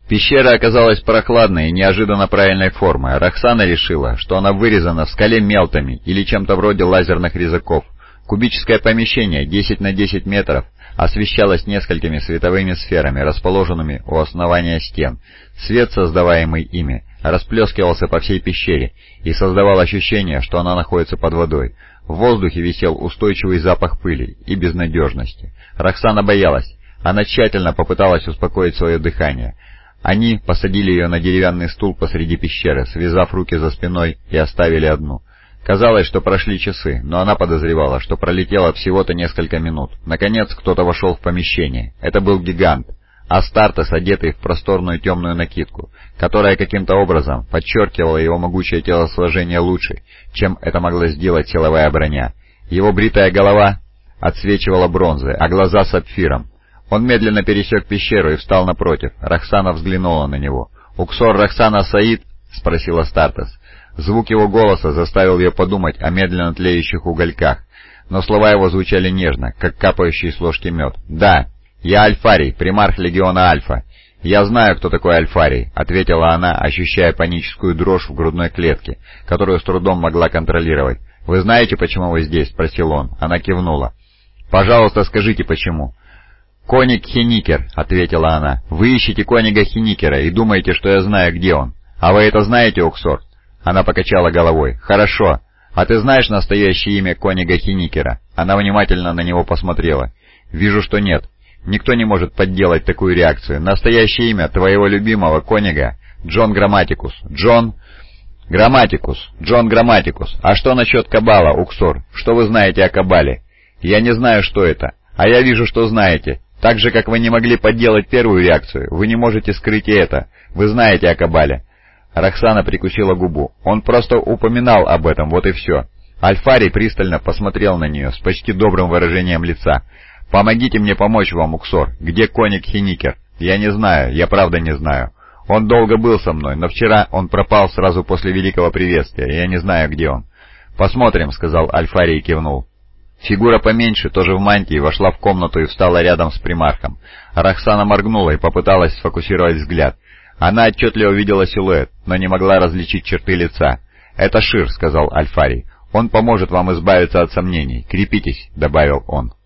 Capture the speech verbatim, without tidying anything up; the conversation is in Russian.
Пещера оказалась прохладной и неожиданно правильной формы. Роксана решила, что она вырезана в скале мелтами или чем-то вроде лазерных резаков. Кубическое помещение, десять на десять метров, освещалось несколькими световыми сферами, расположенными у основания стен. Свет, создаваемый ими, расплескивался по всей пещере и создавал ощущение, что она находится под водой. В воздухе висел устойчивый запах пыли и безнадежности. Роксана боялась. Она тщательно попыталась успокоить свое дыхание. Они посадили ее на деревянный стул посреди пещеры, связав руки за спиной, и оставили одну. Казалось, что прошли часы, но она подозревала, что пролетело всего-то несколько минут. Наконец, кто-то вошел в помещение. Это был гигант, Астартес, одетый в просторную темную накидку, которая каким-то образом подчеркивала его могучее телосложение лучше, чем это могла сделать силовая броня. Его бритая голова отсвечивала бронзой, а глаза сапфиром. Он медленно пересек пещеру и встал напротив. Роксана взглянула на него. «Уксор Роксана Саид?» — спросил Астартес. Звук его голоса заставил ее подумать о медленно тлеющих угольках, но слова его звучали нежно, как капающий с ложки мед. «Да, я Альфарий, примарх легиона Альфа. Я знаю, кто такой Альфарий», — ответила она, ощущая паническую дрожь в грудной клетке, которую с трудом могла контролировать. «Вы знаете, почему вы здесь?» — спросил он. Она кивнула. «Пожалуйста, скажите, почему?» «Коник Хеникер», — ответила она. «Вы ищете Конига Хеникера и думаете, что я знаю, где он. А вы это знаете, Уксор?» Она покачала головой. «Хорошо. А ты знаешь настоящее имя Конига Хеникера?» Она внимательно на него посмотрела. «Вижу, что нет. Никто не может подделать такую реакцию. Настоящее имя твоего любимого Конига — Джон Грамматикус. Джон... Грамматикус. Джон Грамматикус. А что насчет Каббала, Уксор? Что вы знаете о Каббале?» «Я не знаю, что это. А я вижу, что знаете. Так же, как вы не могли подделать первую реакцию, вы не можете скрыть и это. Вы знаете о Каббале». Роксана прикусила губу. Он просто упоминал об этом, вот и все. Альфарий пристально посмотрел на нее с почти добрым выражением лица. «Помогите мне помочь вам, Уксор. Где Коник Хеникер?» «Я не знаю, я правда не знаю. Он долго был со мной, но вчера он пропал сразу после Великого Приветствия, я не знаю, где он». «Посмотрим», — сказал Альфарий и кивнул. Фигура поменьше, тоже в мантии, вошла в комнату и встала рядом с примархом. Роксана моргнула и попыталась сфокусировать взгляд. Она отчетливо видела силуэт, но не могла различить черты лица. «Это Шир», — сказал Альфарий. «Он поможет вам избавиться от сомнений. Крепитесь», — добавил он.